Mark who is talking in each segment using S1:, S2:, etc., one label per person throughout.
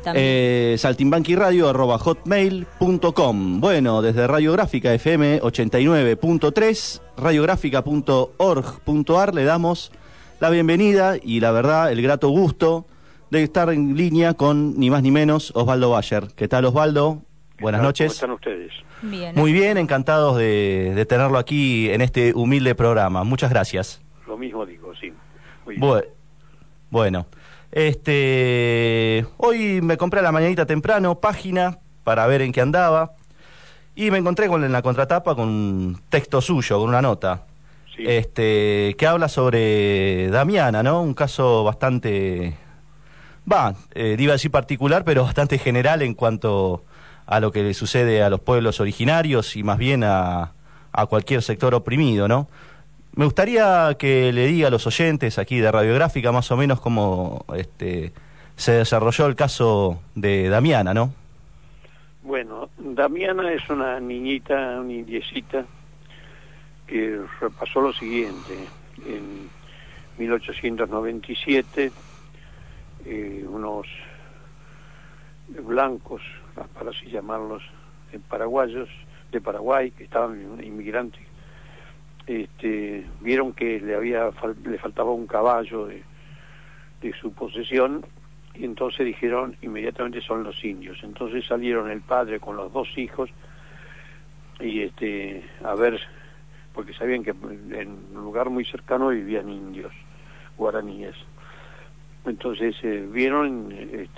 S1: también. Saltimbanquiradio@hotmail.com. Bueno, desde Radiográfica FM 89.3, radiográfica.org.ar le damos la bienvenida y la verdad, el grato gusto de estar en línea con ni más ni menos Osvaldo Bayer. ¿Qué tal, Osvaldo? Buenas noches.
S2: ¿Cómo están ustedes?
S3: Bien.
S1: Muy bien, encantados de tenerlo aquí en este humilde programa. Muchas gracias.
S2: Lo mismo digo, sí. Muy bien.
S1: Bueno, hoy me compré a la mañanita temprano página para ver en qué andaba y me encontré en la contratapa con un texto suyo, con una nota,
S2: Sí.
S1: que habla sobre Damiana, ¿no? Un caso bastante, iba a decir particular, pero bastante general en cuanto a lo que le sucede a los pueblos originarios y más bien a cualquier sector oprimido, ¿no? Me gustaría que le diga a los oyentes aquí de Radiográfica más o menos cómo se desarrolló el caso de Damiana, ¿no?
S2: Bueno, Damiana es una niñita, una indiecita, que repasó lo siguiente. En 1897, unos blancos, para así llamarlos, paraguayos, de Paraguay, que estaban inmigrantes, vieron que le faltaba un caballo de su posesión y entonces dijeron inmediatamente son los indios. Entonces salieron el padre con los dos hijos y a ver, porque sabían que en un lugar muy cercano vivían indios guaraníes. Entonces vieron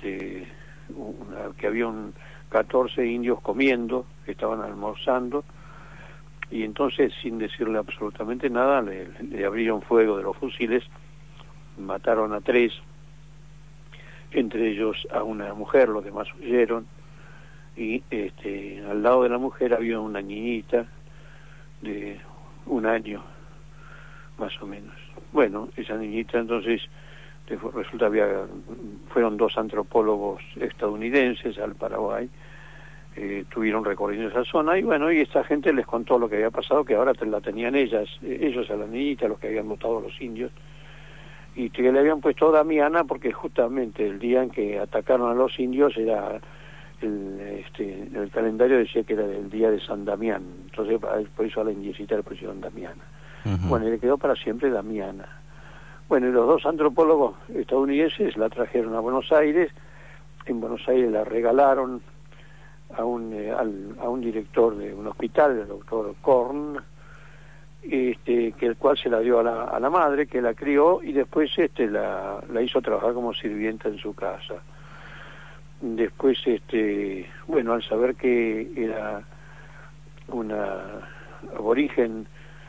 S2: que había 14 indios comiendo, que estaban almorzando, y entonces, sin decirle absolutamente nada, le abrieron fuego de los fusiles, mataron a 3, entre ellos a una mujer, los demás huyeron, y al lado de la mujer había una niñita de 1 año, más o menos. Bueno, esa niñita entonces, resulta fueron 2 antropólogos estadounidenses al Paraguay, tuvieron recorriendo esa zona y bueno, y esta gente les contó lo que había pasado, que ahora la tenían ellos a la niñita, los que habían votado a los indios, y que le habían puesto Damiana porque justamente el día en que atacaron a los indios era el calendario decía que era el día de San Damián, entonces por eso a la indiecita le pusieron Damiana. Uh-huh. Bueno, y le quedó para siempre Damiana. Bueno, y los 2 antropólogos estadounidenses la trajeron a Buenos Aires, en Buenos Aires la regalaron a un director de un hospital, el doctor Korn, que el cual se la dio a la madre, que la crió y después la hizo trabajar como sirvienta en su casa. Después, bueno, al saber que era una aborigen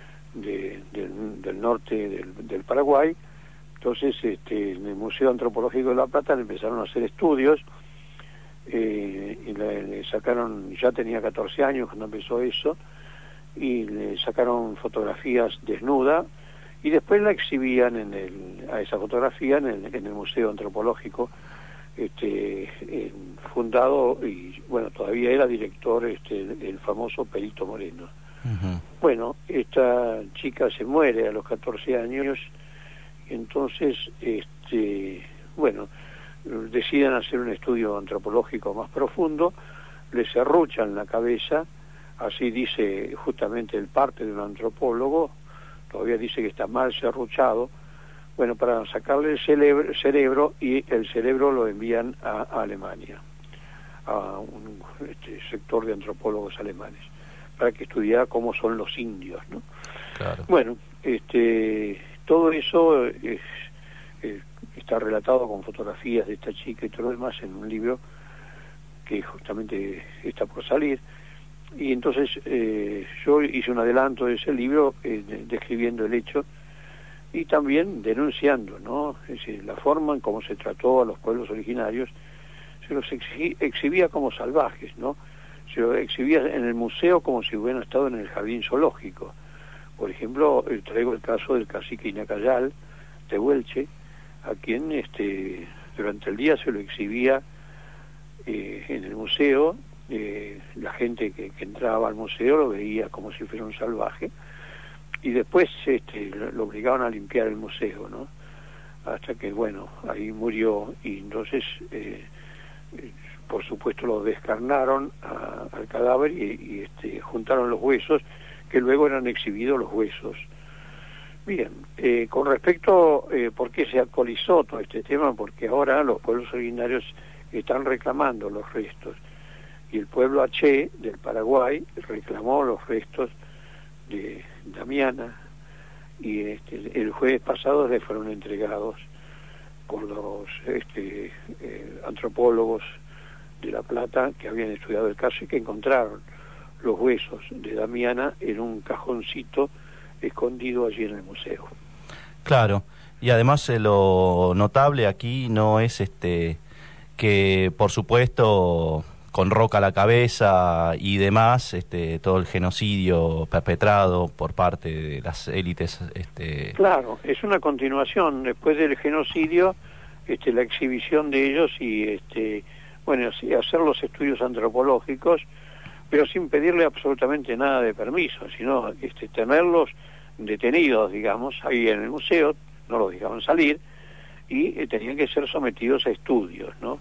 S2: del norte del Paraguay, entonces en el Museo Antropológico de La Plata le empezaron a hacer estudios, y le sacaron, ya tenía 14 años cuando empezó eso, y le sacaron fotografías desnuda y después la exhibían a esa fotografía en el Museo Antropológico, fundado, y bueno, todavía era director el famoso Perito Moreno. Uh-huh. Bueno, esta chica se muere a los 14 años, y entonces bueno, deciden hacer un estudio antropológico más profundo, le serruchan la cabeza, así dice justamente el parte de un antropólogo, todavía dice que está mal serruchado, bueno, para sacarle el cerebro, y el cerebro lo envían a Alemania, a un sector de antropólogos alemanes, para que estudiara cómo son los indios, ¿no?
S1: Claro.
S2: Bueno, todo eso está relatado con fotografías de esta chica y todo lo demás en un libro que justamente está por salir, y entonces yo hice un adelanto de ese libro describiendo el hecho y también denunciando, ¿no? Es decir, la forma en cómo se trató a los pueblos originarios, se los exhibía como salvajes, ¿no? Se los exhibía en el museo como si hubieran estado en el jardín zoológico. Por ejemplo, traigo el caso del cacique Inacayal de Huelche, a quien durante el día se lo exhibía en el museo. La gente que entraba al museo lo veía como si fuera un salvaje, y después lo obligaban a limpiar el museo, ¿no? Hasta que, bueno, ahí murió, y entonces por supuesto lo descarnaron al cadáver y juntaron los huesos, que luego eran exhibidos los huesos. Bien, con respecto, ¿por qué se actualizó todo este tema? Porque ahora los pueblos originarios están reclamando los restos, y el pueblo Aché del Paraguay reclamó los restos de Damiana, y el jueves pasado le fueron entregados por los antropólogos de La Plata que habían estudiado el caso y que encontraron los huesos de Damiana en un cajoncito escondido allí en el museo.
S1: Claro, y además lo notable aquí no es que por supuesto con roca a la cabeza y demás, todo el genocidio perpetrado por parte de las élites.
S2: Claro, es una continuación después del genocidio, la exhibición de ellos y bueno, sí, hacer los estudios antropológicos, pero sin pedirle absolutamente nada de permiso, sino tenerlos detenidos, digamos, ahí en el museo, no los dejaban salir y tenían que ser sometidos a estudios, ¿no?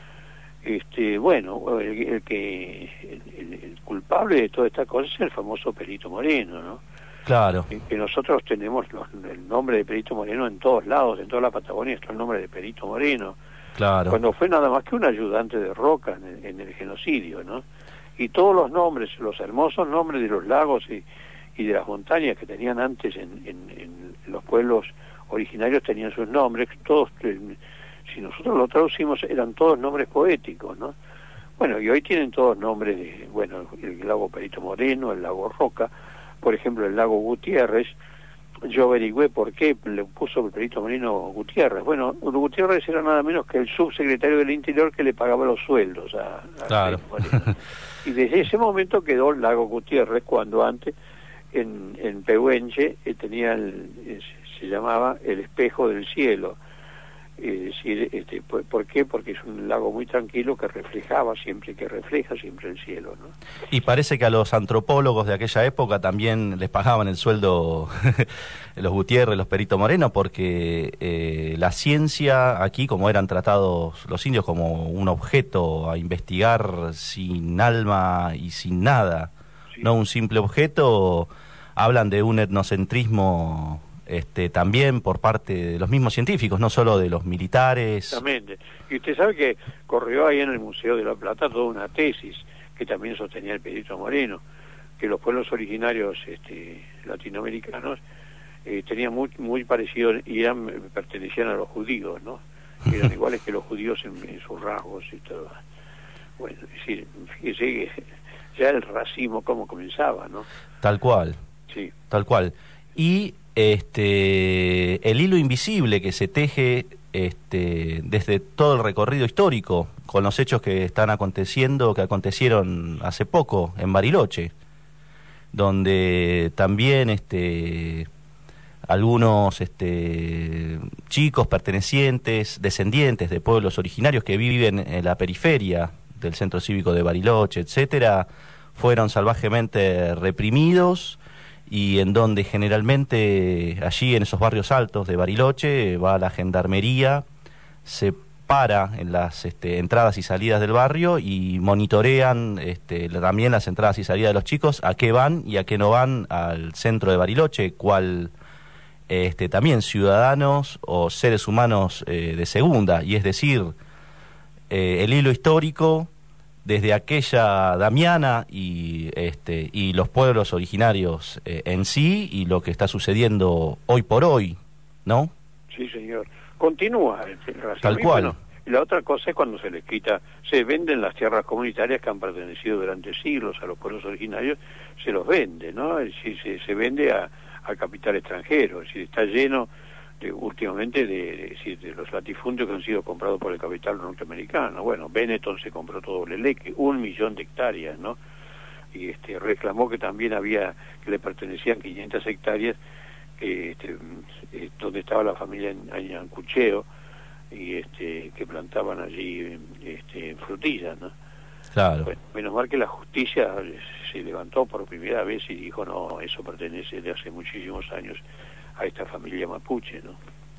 S2: Bueno, el culpable de toda esta cosa es el famoso Perito Moreno, ¿no?
S1: Claro.
S2: Que nosotros tenemos el nombre de Perito Moreno en todos lados, en toda la Patagonia está el nombre de Perito Moreno.
S1: Claro.
S2: Cuando fue nada más que un ayudante de Roca en el genocidio, ¿no? Y todos los nombres, los hermosos nombres de los lagos y de las montañas que tenían antes en los pueblos originarios tenían sus nombres, todos, si nosotros lo traducimos, eran todos nombres poéticos, ¿no? Bueno, y hoy tienen todos nombres de, bueno, el lago Perito Moreno, el lago Roca, por ejemplo, el lago Gutiérrez. Yo averigüé por qué le puso el Perito Moreno Gutiérrez. Bueno, Gutiérrez era nada menos que el subsecretario del Interior que le pagaba los sueldos a
S1: claro.
S2: Perito Moreno. Y desde ese momento quedó el lago Gutiérrez, cuando antes en Pehuenche tenía se llamaba el espejo del cielo. Es decir, ¿por qué? Porque es un lago muy tranquilo que refleja siempre el cielo, ¿no?
S1: Y parece que a los antropólogos de aquella época también les pagaban el sueldo los Gutiérrez, los Perito Moreno, porque la ciencia aquí, como eran tratados los indios como un objeto a investigar sin alma y sin nada, sí, no un simple objeto, hablan de un etnocentrismo también por parte de los mismos científicos, no solo de los militares.
S2: Exactamente. Y usted sabe que corrió ahí en el Museo de La Plata toda una tesis que también sostenía el Perito Moreno, que los pueblos originarios latinoamericanos tenían muy parecido y pertenecían a los judíos, ¿no? Eran iguales que los judíos en sus rasgos y todo. Bueno, es decir, fíjese que ya el racismo cómo comenzaba, ¿no?
S1: Tal cual.
S2: Sí.
S1: Tal cual. Y el hilo invisible que se teje desde todo el recorrido histórico con los hechos que están aconteciendo, que acontecieron hace poco en Bariloche, donde también algunos chicos descendientes de pueblos originarios que viven en la periferia del centro cívico de Bariloche, etcétera, fueron salvajemente reprimidos, y en donde generalmente allí en esos barrios altos de Bariloche va la gendarmería, se para en las entradas y salidas del barrio y monitorean también las entradas y salidas de los chicos, a qué van y a qué no van al centro de Bariloche, cual también ciudadanos o seres humanos de segunda, y es decir, el hilo histórico desde aquella Damiana y los pueblos originarios en sí, y lo que está sucediendo hoy por hoy, ¿no?
S2: Sí, señor. Continúa el racismo.
S1: Tal cual.
S2: Bueno, y la otra cosa es cuando se les quita, se venden las tierras comunitarias que han pertenecido durante siglos a los pueblos originarios, se los vende, ¿no? Es decir, se vende al capital extranjero, es decir, está lleno últimamente de los latifundios que han sido comprados por el capital norteamericano. Bueno, Benetton se compró todo Leleque, 1 millón de hectáreas, ¿no? Y reclamó que también que le pertenecían 500 hectáreas donde estaba la familia en Ancucheo, y que plantaban allí frutillas, ¿no?
S1: Claro.
S2: Bueno, menos mal que la justicia se levantó por primera vez y dijo, no, eso pertenece de hace muchísimos años a esta familia mapuche, ¿no?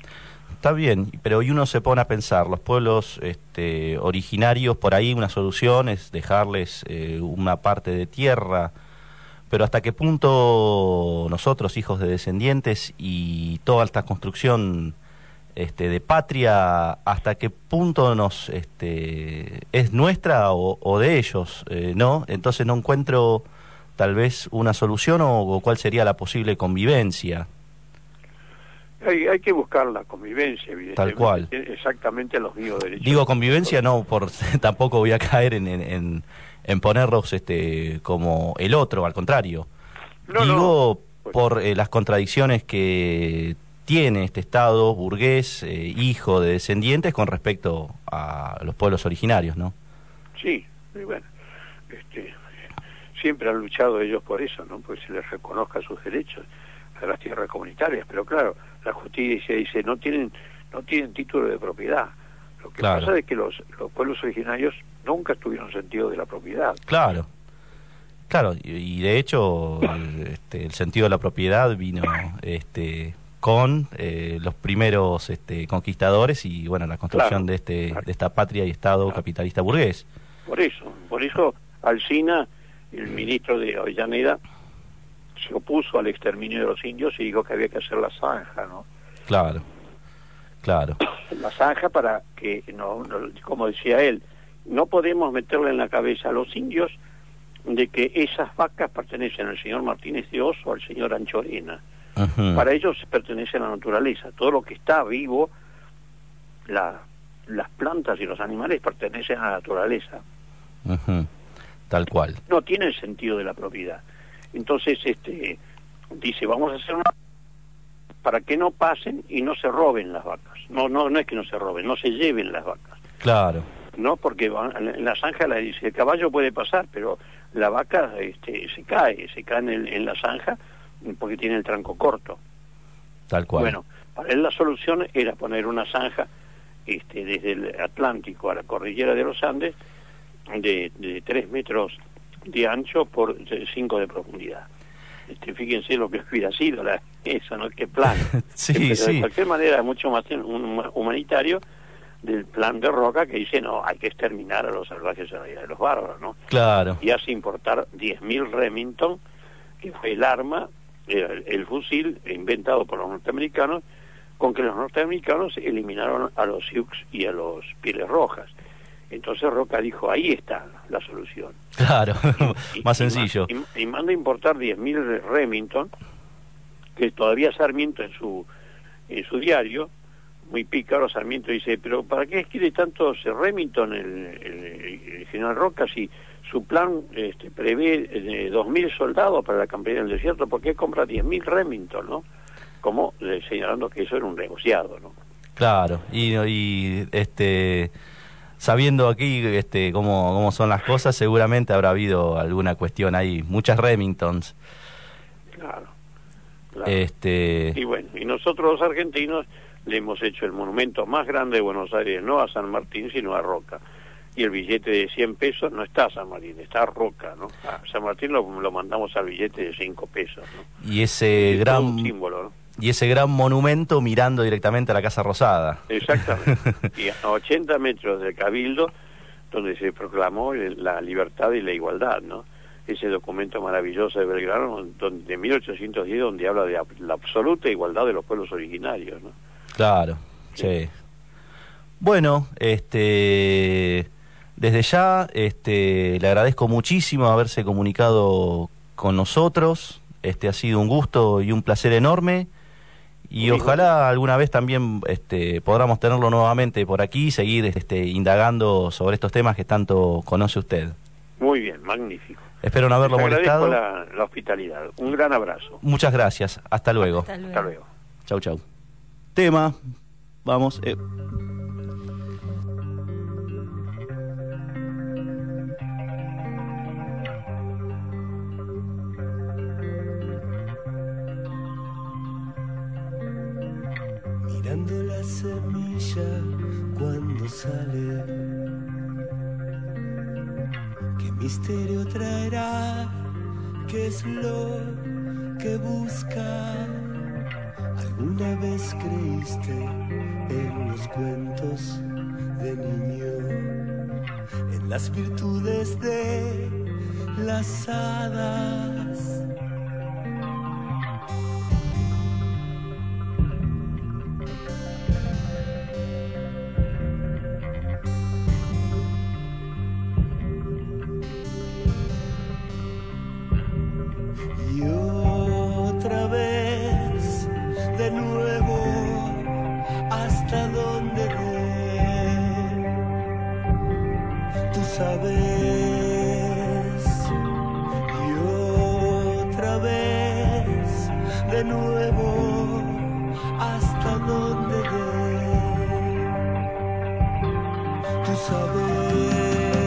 S1: Está bien, pero y uno se pone a pensar, los pueblos originarios, por ahí una solución es dejarles una parte de tierra, pero ¿hasta qué punto nosotros, hijos de descendientes, y toda esta construcción de patria, hasta qué punto es nuestra o de ellos, ¿no? Entonces no encuentro tal vez una solución o cuál sería la posible convivencia.
S2: Hay que buscar la convivencia, evidentemente.
S1: Tal cual.
S2: Exactamente los mismos derechos.
S1: Digo convivencia, no, tampoco voy a caer en ponerlos como el otro, al contrario. Digo, por las contradicciones que tiene este Estado burgués, hijo de descendientes, con respecto a los pueblos originarios, ¿no?
S2: Sí, y bueno, siempre han luchado ellos por eso, ¿no? Porque se les reconozca sus derechos a las tierras comunitarias, pero claro, la justicia dice no tienen título de propiedad. Lo que pasa es que los pueblos originarios nunca tuvieron sentido de la propiedad.
S1: Claro, y de hecho el sentido de la propiedad vino con los primeros conquistadores y bueno, la construcción de esta patria y Estado capitalista burgués.
S2: Por eso Alsina, el ministro de Avellaneda, se opuso al exterminio de los indios y dijo que había que hacer la zanja, ¿no?
S1: Claro.
S2: La zanja para que, no, como decía él, no podemos meterle en la cabeza a los indios de que esas vacas pertenecen al señor Martínez de Oz o al señor Anchorena. Uh-huh. Para ellos pertenece a la naturaleza. Todo lo que está vivo, las plantas y los animales pertenecen a la naturaleza.
S1: Uh-huh. Tal cual.
S2: No tiene el sentido de la propiedad. Entonces, dice, vamos a hacer una para que no pasen y no se roben las vacas. No es que no se roben, no se lleven las vacas.
S1: Claro.
S2: No, porque en la zanja le dice, el caballo puede pasar, pero la vaca se cae en la zanja porque tiene el tranco corto.
S1: Tal cual.
S2: Bueno, para él la solución era poner una zanja desde el Atlántico a la cordillera de los Andes de 3 metros de ancho por 5 de profundidad. Fíjense lo que hubiera sido eso, ¿no? Qué plan.
S1: Sí.
S2: De cualquier manera, mucho más humanitario del plan de Roca, que dice, no, hay que exterminar a los salvajes de los bárbaros, ¿no?
S1: Claro.
S2: Y hace importar 10.000 Remington, que fue el arma, el fusil inventado por los norteamericanos, con que los norteamericanos eliminaron a los Sioux y a los Pieles Rojas. Entonces Roca dijo, ahí está la solución.
S1: Claro, más sencillo.
S2: Y manda a importar 10.000 Remington, que todavía Sarmiento en su diario, muy pícaro, Sarmiento dice, pero ¿para qué quiere tantos Remington el general Roca si su plan prevé 2.000 soldados para la campaña del desierto? ¿Por qué compra 10.000 Remington, no? Como señalando que eso era un negociado, ¿no?
S1: Claro, y sabiendo aquí cómo son las cosas, seguramente habrá habido alguna cuestión ahí, muchas Remingtons.
S2: Claro. Y bueno, y nosotros los argentinos le hemos hecho el monumento más grande de Buenos Aires, no a San Martín, sino a Roca. Y el billete de 100 pesos no está a San Martín, está a Roca, ¿no? A San Martín lo mandamos al billete de 5 pesos, ¿no?
S1: Y ese gran
S2: símbolo, ¿no?
S1: Y ese gran monumento mirando directamente a la Casa Rosada.
S2: Exactamente. Y a 80 metros del Cabildo, donde se proclamó la libertad y la igualdad, ¿no? Ese documento maravilloso de Belgrano, de 1810, donde habla de la absoluta igualdad de los pueblos originarios, ¿no?
S1: Claro, sí. Bueno, desde ya le agradezco muchísimo haberse comunicado con nosotros. Ha sido un gusto y un placer enorme. Y ojalá alguna vez también podamos tenerlo nuevamente por aquí y seguir indagando sobre estos temas que tanto conoce usted.
S2: Muy bien, magnífico.
S1: Espero no haberlo molestado.
S2: Agradezco la hospitalidad. Un gran abrazo.
S1: Muchas gracias. Hasta luego.
S2: Hasta luego.
S1: Chau. Tema. Vamos.
S3: Mirando la semilla cuando sale, ¿qué misterio traerá? ¿Qué es lo que busca? ¿Alguna vez creíste en los cuentos de niño, en las virtudes de las hadas. Y otra vez, de nuevo, hasta donde tú sabes. Y otra vez, de nuevo, hasta donde tú sabes.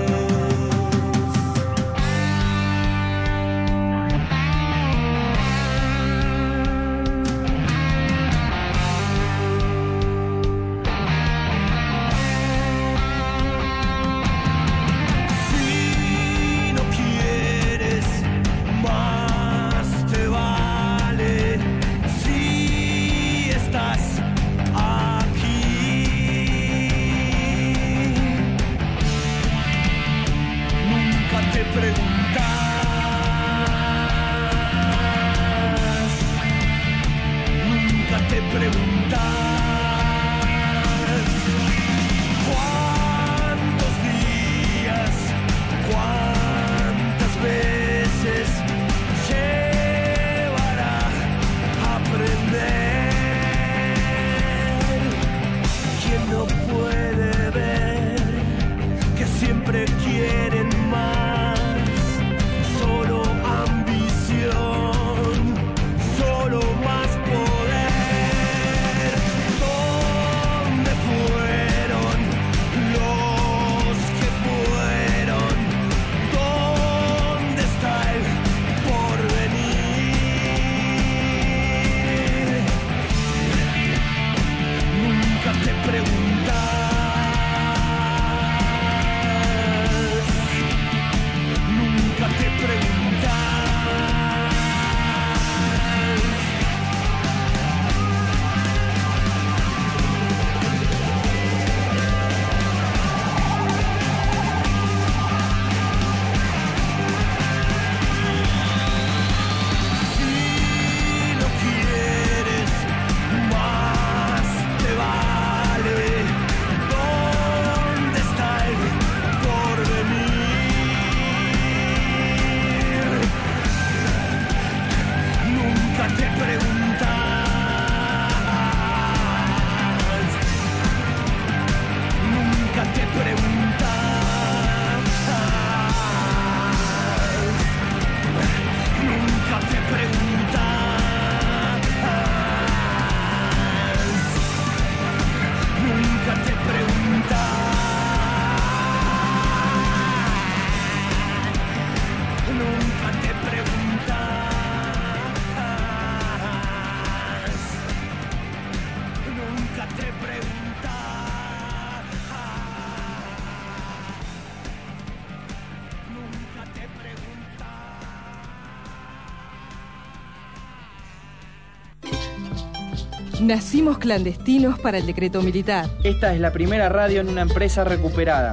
S4: Nacimos clandestinos para el decreto militar.
S5: Esta es la primera radio en una empresa recuperada.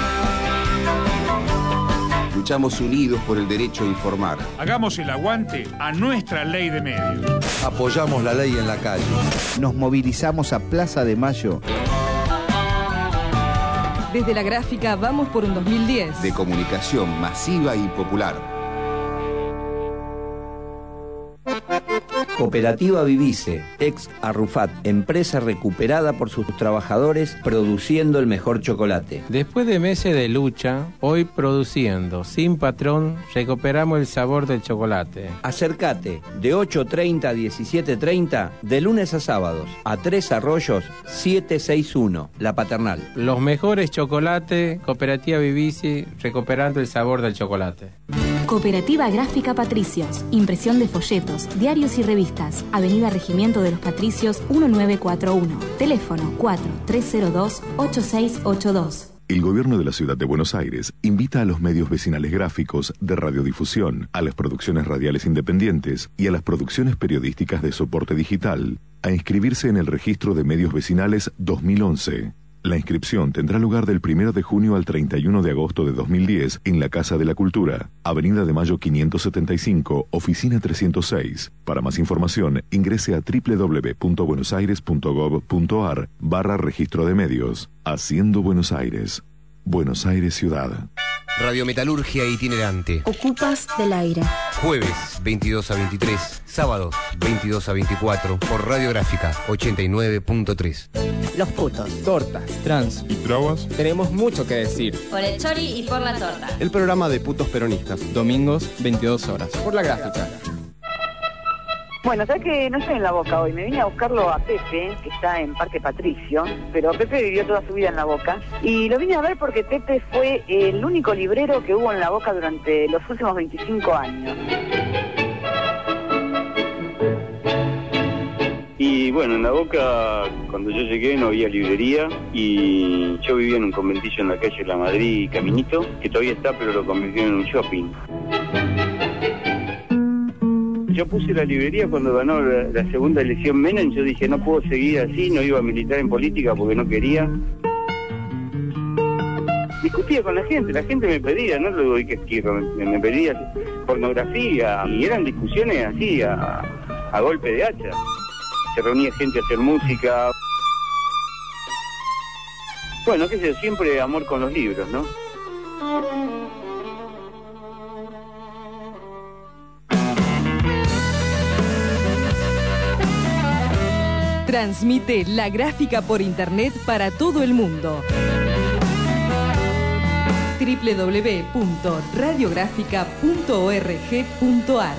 S6: Luchamos unidos por el derecho a informar.
S7: Hagamos el aguante a nuestra ley de medios.
S8: Apoyamos la ley en la calle.
S9: Nos movilizamos a Plaza de Mayo.
S4: Desde la gráfica vamos por un 2010.
S6: De comunicación masiva y popular.
S10: Cooperativa Vivice, ex Arrufat, empresa recuperada por sus trabajadores, produciendo el mejor chocolate.
S11: Después de meses de lucha, hoy produciendo, sin patrón, recuperamos el sabor del chocolate.
S10: Acércate, de 8:30 a 17:30, de lunes a sábados, a 3 Arroyos, 761, La Paternal.
S11: Los mejores chocolates, Cooperativa Vivice, recuperando el sabor del chocolate.
S12: Cooperativa Gráfica Patricios, impresión de folletos, diarios y revistas. Avenida Regimiento de los Patricios 1941. Teléfono 4302-8682.
S13: El Gobierno de la Ciudad de Buenos Aires invita a los medios vecinales gráficos de radiodifusión, a las producciones radiales independientes y a las producciones periodísticas de soporte digital a inscribirse en el Registro de Medios Vecinales 2011. La inscripción tendrá lugar del 1 de junio al 31 de agosto de 2010 en la Casa de la Cultura, Avenida de Mayo 575, Oficina 306. Para más información, ingrese a www.buenosaires.gov.ar/registro de medios. Haciendo Buenos Aires. Buenos Aires Ciudad.
S8: Radiometalurgia itinerante.
S12: Ocupas del aire.
S8: Jueves 22 a 23, sábados 22 a 24 por Radiográfica 89.3.
S14: Los putos,
S5: tortas, trans
S15: y trabas.
S14: Tenemos mucho que decir.
S16: Por el chori y por la torta.
S15: El programa de putos peronistas.
S5: Domingos 22 horas.
S14: Por la gráfica.
S17: Bueno, sabes que no estoy en La Boca hoy, me vine a buscarlo a Pepe, que está en Parque Patricio, pero Pepe vivió toda su vida en La Boca, y lo vine a ver porque Pepe fue el único librero que hubo en La Boca durante los últimos 25 años.
S18: Y bueno, en La Boca, cuando yo llegué no había librería, y yo vivía en un conventillo en la calle La Madrid, Caminito, que todavía está, pero lo convirtieron en un shopping. Yo puse la librería cuando ganó la segunda elección Menem. Yo dije, no puedo seguir así, no iba a militar en política porque no quería. Discutía con la gente me pedía, no lo digo que me pedía pornografía, y eran discusiones así, a golpe de hacha. Se reunía gente a hacer música. Bueno, qué sé yo, siempre amor con los libros, ¿no?
S4: Transmite La Gráfica por internet para todo el mundo. www.radiográfica.org.ar.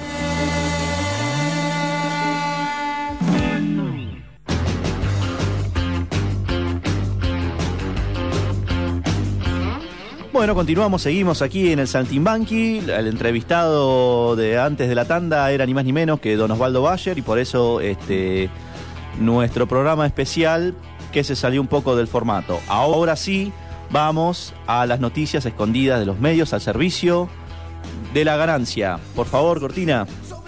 S1: Bueno, continuamos, seguimos aquí en el Saltimbanqui. El entrevistado de antes de la tanda era ni más ni menos que don Osvaldo Bayer, y por eso nuestro programa especial que se salió un poco del formato. Ahora sí, vamos a las noticias escondidas de los medios al servicio de la ganancia. Por favor, Cortina.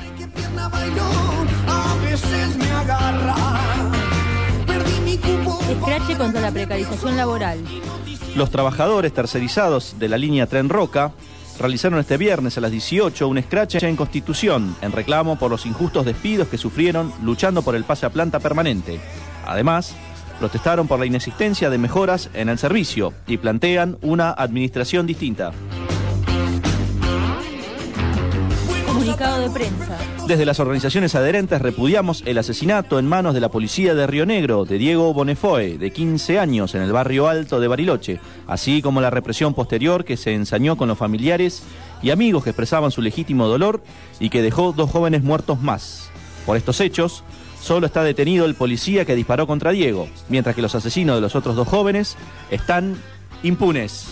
S16: Escrache contra la precarización laboral.
S1: Los trabajadores tercerizados de la línea Tren Roca realizaron este viernes a las 18 un escrache en Constitución en reclamo por los injustos despidos que sufrieron luchando por el pase a planta permanente. Además, protestaron por la inexistencia de mejoras en el servicio y plantean una administración distinta.
S16: Comunicado de prensa.
S1: Desde las organizaciones adherentes repudiamos el asesinato en manos de la policía de Río Negro de Diego Bonefoe, de 15 años, en el barrio Alto de Bariloche, así como la represión posterior que se ensañó con los familiares y amigos que expresaban su legítimo dolor y que dejó 2 jóvenes muertos más. Por estos hechos, solo está detenido el policía que disparó contra Diego, mientras que los asesinos de los otros 2 jóvenes están impunes.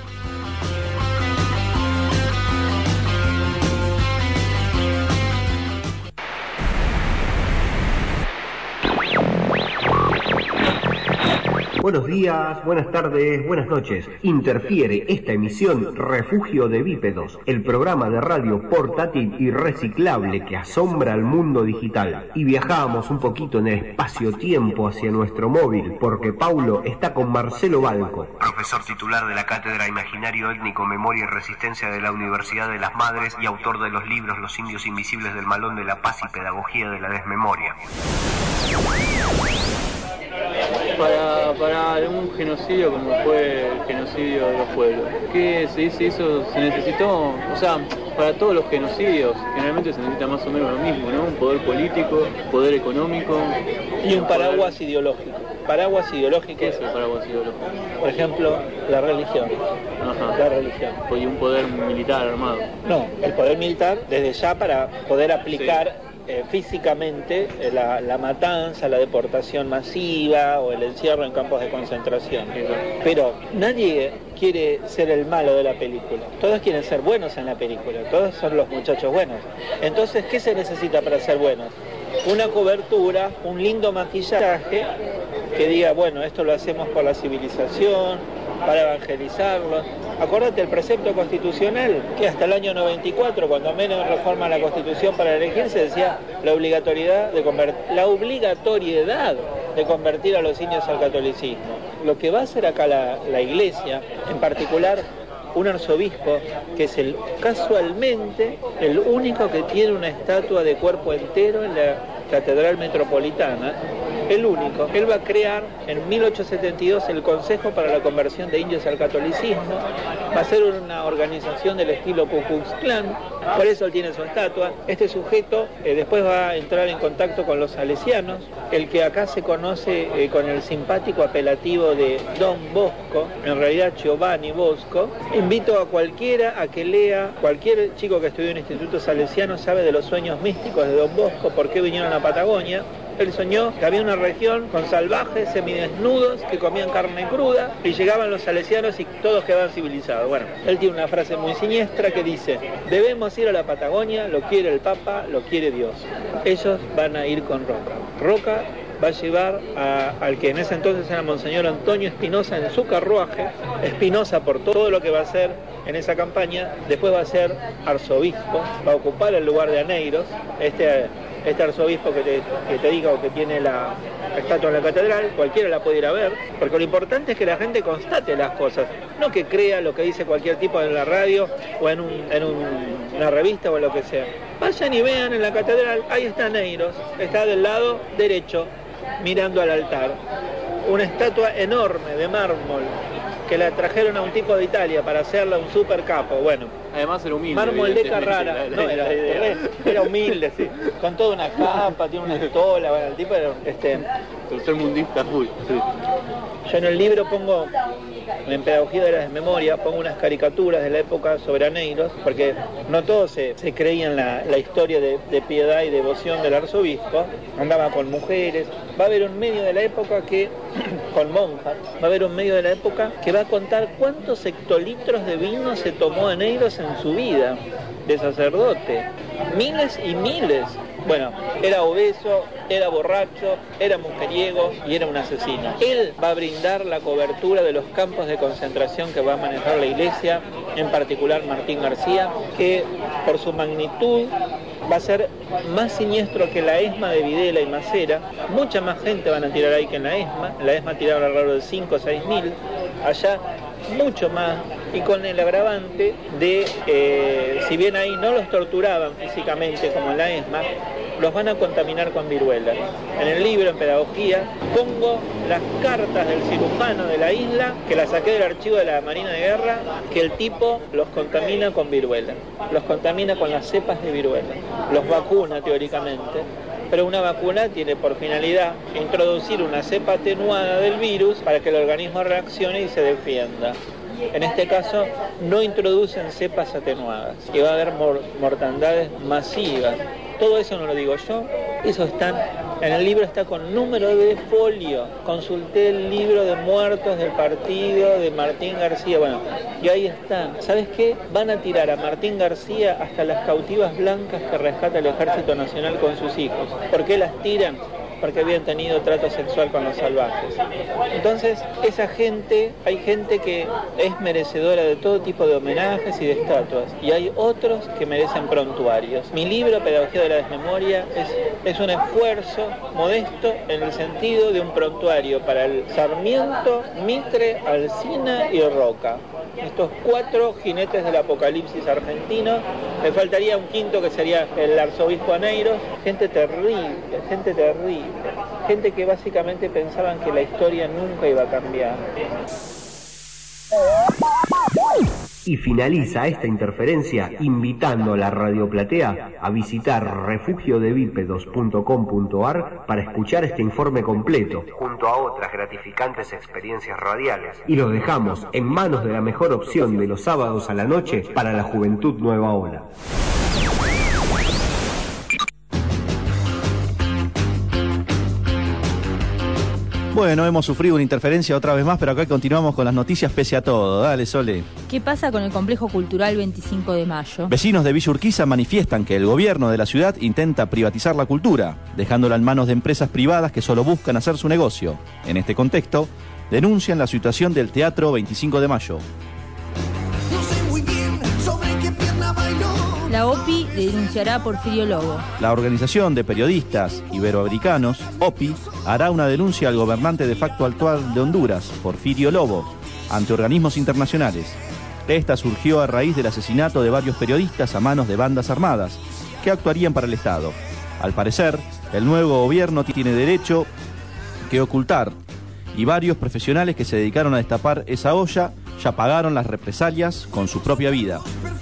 S19: Buenos días, buenas tardes, buenas noches. Interfiere esta emisión Refugio de Bípedos, el programa de radio portátil y reciclable que asombra al mundo digital. Y viajamos un poquito en el espacio-tiempo hacia nuestro móvil, porque Paulo está con Marcelo Balco,
S20: profesor titular de la Cátedra Imaginario Étnico, Memoria y Resistencia de la Universidad de las Madres y autor de los libros Los Indios Invisibles del Malón de la Paz y Pedagogía de la Desmemoria.
S21: Para un genocidio como fue el genocidio de los pueblos, ¿qué se hizo? Se necesitó, o sea, para todos los genocidios generalmente se necesita más o menos lo mismo, ¿no? Un poder político, poder económico
S22: y un paraguas ideológico. Paraguas ideológico.
S21: ¿Qué es el paraguas ideológico?
S22: Por ejemplo, la religión.
S21: Ajá.
S22: La religión.
S21: Y un poder militar armado.
S22: No, el poder militar desde ya para poder aplicar físicamente la matanza, la deportación masiva o el encierro en campos de concentración. Pero nadie quiere ser el malo de la película. Todos quieren ser buenos en la película. Todos son los muchachos buenos. Entonces, ¿qué se necesita para ser buenos? Una cobertura, un lindo maquillaje que diga, bueno, esto lo hacemos por la civilización, para evangelizarlos. Acordate el precepto constitucional que hasta el año 94, cuando Menem reforma la Constitución para elegirse, decía la obligatoriedad de convertir a los indios al catolicismo. Lo que va a hacer acá la Iglesia, en particular un arzobispo, que es casualmente el único que tiene una estatua de cuerpo entero en la Catedral Metropolitana, el único. Él va a crear en 1872 el Consejo para la Conversión de Indios al Catolicismo, va a ser una organización del estilo Ku Klux Klan, por eso él tiene su estatua. Este sujeto después va a entrar en contacto con los salesianos, el que acá se conoce con el simpático apelativo de Don Bosco, en realidad Giovanni Bosco. Invito a cualquiera a que lea, cualquier chico que estudió en instituto salesiano sabe de los sueños místicos de Don Bosco, por qué vinieron a Patagonia. Él soñó que había una región con salvajes semidesnudos que comían carne cruda y llegaban los salesianos y todos quedaban civilizados. Bueno, él tiene una frase muy siniestra que dice: debemos ir a la Patagonia, lo quiere el Papa, lo quiere Dios. Ellos van a ir con Roca. Roca va a llevar al que en ese entonces era Monseñor Antonio Espinosa en su carruaje. Espinosa, por todo lo que va a hacer en esa campaña, después va a ser arzobispo, va a ocupar el lugar de Aneiros, este arzobispo que te diga, o que tiene la estatua en la catedral, cualquiera la puede ir a ver, porque lo importante es que la gente constate las cosas, no que crea lo que dice cualquier tipo en la radio o en una revista o lo que sea. Vayan y vean en la catedral, ahí está Aneiros, está del lado derecho, mirando al altar. Una estatua enorme de mármol, que la trajeron a un tipo de Italia para hacerla un super capo. Bueno,
S21: además era humilde.
S22: Mármol de Carrara, no, era humilde, sí. Con toda una capa, tiene una estola, bueno, el tipo era
S21: tercermundista full, sí.
S22: Yo en el libro pongo, en Pedagogía de la Desmemoria, pongo unas caricaturas de la época sobre Aneiros, porque no todos se creían la historia de piedad y devoción del arzobispo. Andaba con mujeres. Va a haber un medio de la época con monjas, va a haber un medio de la época que va a contar cuántos hectolitros de vino se tomó Aneiros en su vida de sacerdote. Miles y miles. Bueno, era obeso, era borracho, era mujeriego y era un asesino. Él va a brindar la cobertura de los campos de concentración que va a manejar la Iglesia, en particular Martín García, que por su magnitud va a ser más siniestro que la ESMA de Videla y Macera. Mucha más gente van a tirar ahí que en la ESMA. En la ESMA tiraron alrededor de 5 o 6 mil. Allá mucho más, y con el agravante de, si bien ahí no los torturaban físicamente como en la ESMA, los van a contaminar con viruela. En el libro, en Pedagogía, pongo las cartas del cirujano de la isla, que la saqué del archivo de la Marina de Guerra, que el tipo los contamina con viruela, los contamina con las cepas de viruela, los vacuna teóricamente, pero una vacuna tiene por finalidad introducir una cepa atenuada del virus para que el organismo reaccione y se defienda. En este caso no introducen cepas atenuadas y va a haber mortandades masivas. Todo eso no lo digo yo, eso está en el libro, está con número de folio. Consulté el libro de muertos del partido de Martín García, bueno, y ahí están. ¿Sabes qué? Van a tirar a Martín García hasta las cautivas blancas que rescata el Ejército Nacional con sus hijos. ¿Por qué las tiran? Porque habían tenido trato sexual con los salvajes. Entonces, esa gente, hay gente que es merecedora de todo tipo de homenajes y de estatuas, y hay otros que merecen prontuarios. Mi libro, Pedagogía de la Desmemoria, es un esfuerzo modesto en el sentido de un prontuario para el Sarmiento, Mitre, Alsina y Roca. Estos 4 jinetes del apocalipsis argentino. Me faltaría un quinto, que sería el arzobispo Aneiros. Gente terrible, gente que básicamente pensaban que la historia nunca iba a cambiar.
S19: Y finaliza esta interferencia invitando a la Radio Platea a visitar refugiodebípedos.com.ar para escuchar este informe completo,
S20: junto a otras gratificantes experiencias radiales.
S19: Y lo dejamos en manos de la mejor opción de los sábados a la noche para la juventud nueva ola.
S1: Bueno, hemos sufrido una interferencia otra vez más, pero acá continuamos con las noticias pese a todo. Dale, Sole.
S16: ¿Qué pasa con el complejo cultural 25 de mayo?
S1: Vecinos de Villa Urquiza manifiestan que el gobierno de la ciudad intenta privatizar la cultura, dejándola en manos de empresas privadas que solo buscan hacer su negocio. En este contexto, denuncian la situación del Teatro 25 de mayo.
S16: La OPI denunciará a Porfirio Lobo.
S1: La Organización de Periodistas Iberoamericanos, OPI, hará una denuncia al gobernante de facto actual de Honduras, Porfirio Lobo, ante organismos internacionales. Esta surgió a raíz del asesinato de varios periodistas a manos de bandas armadas, que actuarían para el Estado. Al parecer, el nuevo gobierno tiene derecho que ocultar, y varios profesionales que se dedicaron a destapar esa olla ya pagaron las represalias con su propia vida.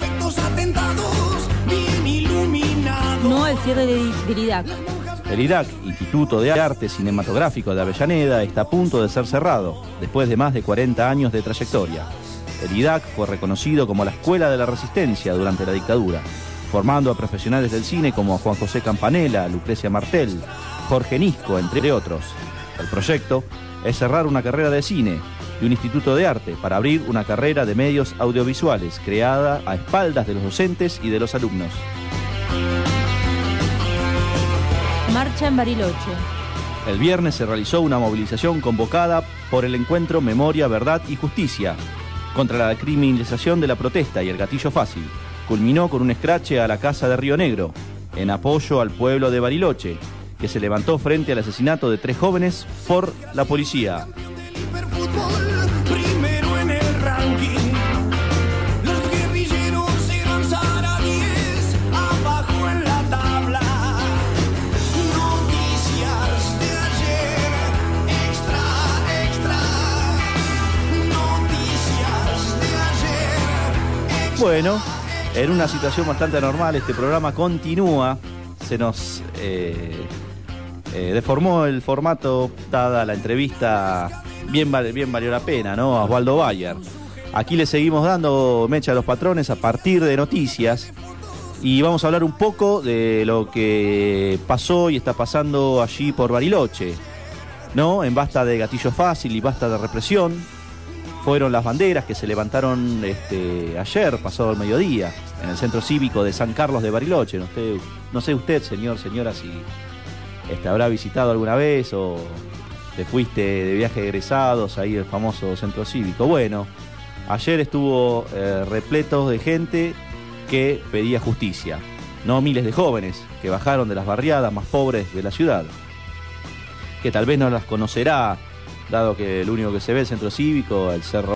S16: No al cierre del IDAC.
S1: El IDAC, Instituto de Arte Cinematográfico de Avellaneda, está a punto de ser cerrado, después de más de 40 años de trayectoria. El IDAC fue reconocido como la Escuela de la Resistencia durante la dictadura, formando a profesionales del cine como Juan José Campanella, Lucrecia Martel, Jorge Nisco, entre otros. El proyecto es cerrar una carrera de cine y un instituto de arte para abrir una carrera de medios audiovisuales creada a espaldas de los docentes y de los alumnos.
S16: Marcha en Bariloche.
S1: El viernes se realizó una movilización convocada por el encuentro Memoria, Verdad y Justicia contra la criminalización de la protesta y el gatillo fácil. Culminó con un escrache a la Casa de Río Negro, en apoyo al pueblo de Bariloche, que se levantó frente al asesinato de 3 jóvenes por la policía.
S2: Primero en el ranking, los guerrilleros eran sarandíes, abajo en la tabla. Noticias de ayer, extra. Noticias de ayer.
S1: Bueno, en una situación bastante anormal, este programa continúa. Se nos deformó el formato, dada la entrevista, bien valió la pena, ¿no? A Osvaldo Bayer. Aquí le seguimos dando mecha a los patrones a partir de noticias y vamos a hablar un poco de lo que pasó y está pasando allí por Bariloche, ¿no? En basta de gatillo fácil y basta de represión, fueron las banderas que se levantaron ayer, pasado el mediodía, en el centro cívico de San Carlos de Bariloche. No sé usted, señora, si habrá visitado alguna vez o te fuiste de viaje de egresados ahí el famoso centro cívico. Bueno, ayer estuvo repleto de gente que pedía justicia, no miles de jóvenes que bajaron de las barriadas más pobres de la ciudad, que tal vez no las conocerá, dado que el único que se ve es el centro cívico, el Cerro